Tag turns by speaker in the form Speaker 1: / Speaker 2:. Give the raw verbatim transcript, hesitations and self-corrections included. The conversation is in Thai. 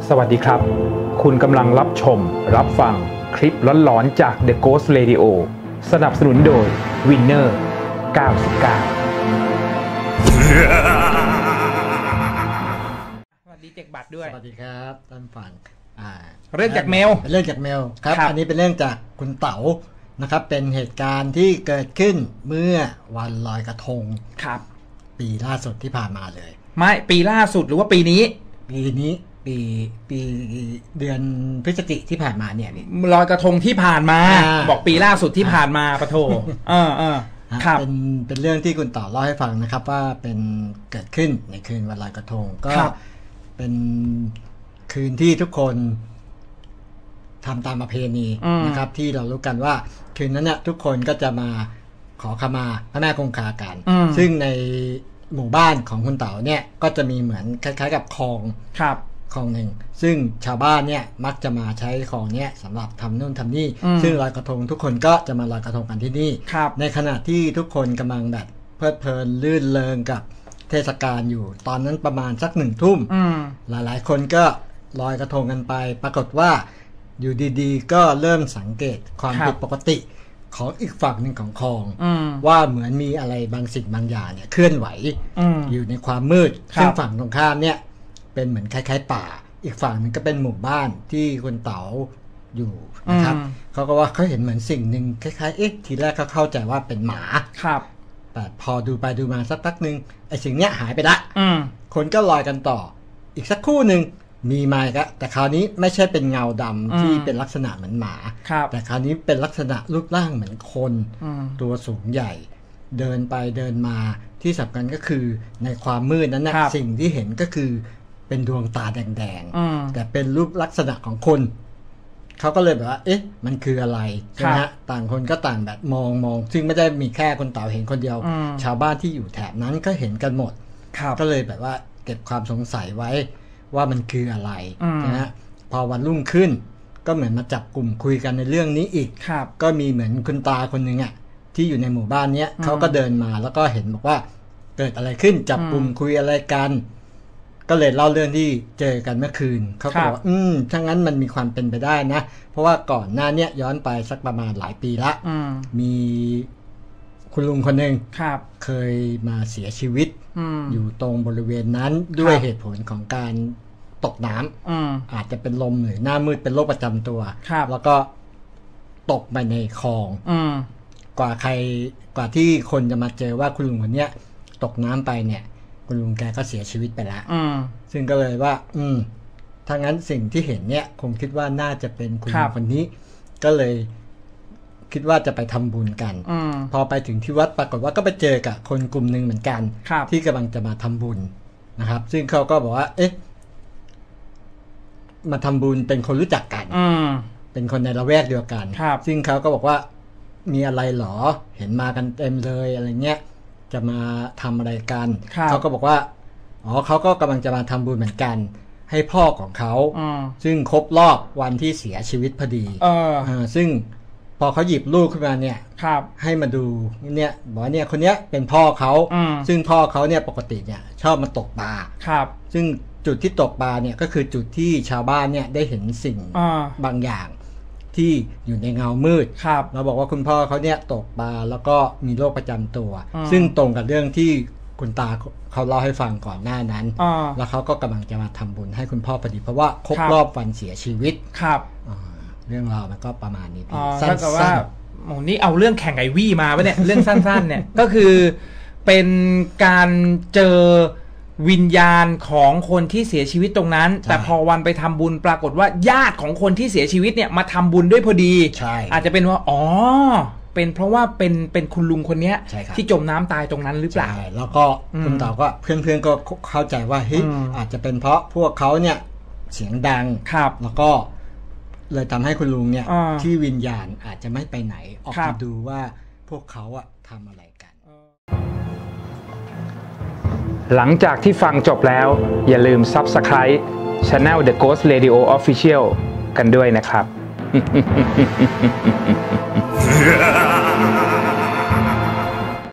Speaker 1: สวัสดีครับคุณกำลังรับชมรับฟังคลิปหลอนๆจาก The Ghost Radio สนับสนุนโดย Winner เก้าสิบเก้า
Speaker 2: สวัสดีเจ็กบัตรด้วย
Speaker 3: สวัสดีครับท่านฟังอ่า
Speaker 2: เรื่องจากเมล
Speaker 3: เรื่องจากเมลครับอันนี้เป็นเรื่องจากคุณเต๋านะครับเป็นเหตุการณ์ที่เกิดขึ้นเมื่อวันลอยกระทง
Speaker 2: ครับ
Speaker 3: ปีล่าสุดที่ผ่านมาเลย
Speaker 2: ไม่ปีล่าสุดหรือว่าปีนี้
Speaker 3: ปีนี้ปีปีเดือนพฤศจิกที่ผ่านมาเนี่ย
Speaker 2: ลอยกระทงที่ผ่านมาบอกปีล่าสุดที่ผ่านมาปะโถเออเออครับ
Speaker 3: เป็นเป็นเรื่องที่คุณต่อเล่าให้ฟังนะครับว่าเป็นเกิดขึ้นในคืนวันลอยกระทงก็เป็นคืนที่ทุกคนทำตามประเพณีนะครับที่เรารู้กันว่าคืนนั้นเนี่ยทุกคนก็จะมาขอขมาพระแม่คงคากันซึ่งในหมู่บ้านของคุณเต๋าเนี่ยก็จะมีเหมือนคล้ายๆกับคลอง
Speaker 2: ครับ
Speaker 3: คลองหนึ่งซึ่งชาวบ้านเนี่ยมักจะมาใช้คลองเนี้ยสำหรับทำนู่นทำนี่ซึ่งลอยกระทงทุกคนก็จะมาลอยกระทงกันที่นี่ในขณะที่ทุกคนกำลังแบบเพลิดเพลินลื่นเริงกับเทศกาลอยู่ตอนนั้นประมาณสักหนึ่งทุ่มหลายๆคนก็ลอยกระทงกันไปปรากฏว่าอยู่ดีๆก็เริ่มสังเกตความผิดปกติของอีกฝั่งหนึ่งของคลองว่าเหมือนมีอะไรบางสิ่งบางอย่างเนี่ยเคลื่อนไหว อ, อยู่ในความมืดซึ่งฝั่งตรงข้ามเนี่ยเป็นเหมือนคล้ายๆป่าอีกฝั่งนึงก็เป็นหมู่บ้านที่คนเต๋าอยู่นะครับเขาก็ว่าเขาเห็นเหมือนสิ่งหนึ่งคล้ายๆเอ๊ะทีแรกเขาเข้าใจว่าเป็นหมา
Speaker 2: ครับ
Speaker 3: แต่พอดูไปดูมาสักพักนึงไอ้สิ่งเนี้ยหายไปละคนก็ลอยกันต่ออีกสักครู่นึงมีมาอีกแต่คราวนี้ไม่ใช่เป็นเงาดำที่เป็นลักษณะเหมือนหมาแต่คราวนี้เป็นลักษณะรูปร่างเหมือนคนตัวสูงใหญ่เดินไปเดินมาที่สำคัญก็คือในความมืดนั้นนะสิ่งที่เห็นก็คือเป็นดวงตาแดงๆแต่เป็นรูปลักษณะของคนเขาก็เลยแบบว่าเอ๊ะมันคืออะไรใช่ไหมฮะต่างคนก็ต่างแบบมองมองซึ่งไม่ได้มีแค่คนเต๋าเห็นคนเดียวชาวบ้านที่อยู่แถบนั้นก็เห็นกันหมดก็เลยแบบว่าเก็บความสงสัยไว้ว่ามันคืออะไรนะฮะพอวันรุ่งขึ้นก็เหมือนมาจับกลุ่มคุยกันในเรื่องนี้อีกก็มีเหมือนคุณตาคนหนึ่งอ่ะที่อยู่ในหมู่บ้านเนี้ยเขาก็เดินมาแล้วก็เห็นบอกว่าเกิดอะไรขึ้นจับกลุ่มคุยอะไรกันก็เลยเล่าเรื่องที่เจอกันเมื่อคืนเขาก็บอกอืมถ้างั้นมันมีความเป็นไปได้นะเพราะว่าก่อนหน้านี้ย้อนไปสักประมาณหลายปีละมีคุณลุงคนหนึ่งเคยมาเสียชีวิต อ, อยู่ตรงบริเวณนั้นด้วยเหตุผลของการตกน้ำ อา, อาจจะเป็นลมหรือหน้ามืดเป็นโรคประจำตัวแล้วก็ตกไปในคลองกว่าใครกว่าที่คนจะมาเจอว่าคุณลุงคนนี้ตกน้ำไปเนี่ยคุณลุงแกก็เสียชีวิตไปแล้วซึ่งก็เลยว่าอืมถ้างั้นสิ่งที่เห็นเนี่ยคงคิดว่าน่าจะเป็นคุณลุงคนนี้ก็เลยคิดว่าจะไปทำบุญกันอพอไปถึงที่วัดปรากฏว่าก็ไปเจอกับคนกลุ่มหนึ่งเหมือนกันที่กำลังจะมาทำบุญนะครับซึ่งเขาก็บอกว่าเอ๊ะมาทำบุญเป็นคนรู้จักกันเป็นคนในละแวกเดียวกันซึ่งเขาก็บอกว่ามีอะไรหรอเห็นมากันเต็มเลยอะไรเงี้ยจะมาทำอะไรกันเขาก็บอกว่าอ๋อเขาก็กำลังจะมาทำบุญเหมือนกันให้พ่อของเขาซึ่งครบรอบวันที่เสียชีวิตพอดีซึ่งพอเขาหยิบลูกขึ้นมาเนี่ยให้มาดูเนี่ยบอกว่าเนี่ยคนเนี้ยเป็นพ่อเขาซึ่งพ่อเขาเนี่ยปกติเนี่ยชอบมาตกปลาซึ่งจุดที่ตกปลาเนี่ยก็คือจุดที่ชาวบ้านเนี่ยได้เห็นสิ่งบางอย่างที่อยู่ในเงามืดเราบอกว่าคุณพ่อเขาเนี่ยตกปลาแล้วก็มีโรคประจำตัวซึ่งตรงกับเรื่องที่คุณตาเขาเล่าให้ฟังก่อนหน้านั้นแล้วเขาก็กำลังจะมาทำบุญให้คุณพ่อพอดีเพราะว่าครบรอบวันเสียชีวิตเรื่องราวมันก็ประมาณนี้พี่
Speaker 2: สั้นๆว่าโอ้นี่เอาเรื่องแข่งไอวี่มาปะเนี่ย เรื่องสั้นๆเนี่ยก็คือเป็นการเจอวิญญาณของคนที่เสียชีวิตตรงนั้นแต่พอวันไปทำบุญปรากฏว่าญาติของคนที่เสียชีวิตเนี่ยมาทำบุญด้วยพอดีอาจจะเป็นว่าอ๋อเป็นเพราะว่าเป็นเป็นคุณลุงคนนี้ที่จมน้ำตายตรงนั้นหรือเปล่า
Speaker 3: แล้วก็คุณเต๋าก็เพื่อนๆก็เข้าใจว่าเฮ้ยอาจจะเป็นเพราะพวกเขาเนี่ยเสียงดังแล้วก็เลยทำให้คุณลุงเนี่ยที่วิญญาณอาจจะไม่ไปไหนออกมาดูว่าพวกเขาอะทำอะไรกัน
Speaker 1: หลังจากที่ฟังจบแล้วอย่าลืม Subscribe Channel The Ghost Radio Official กันด้วยนะครับ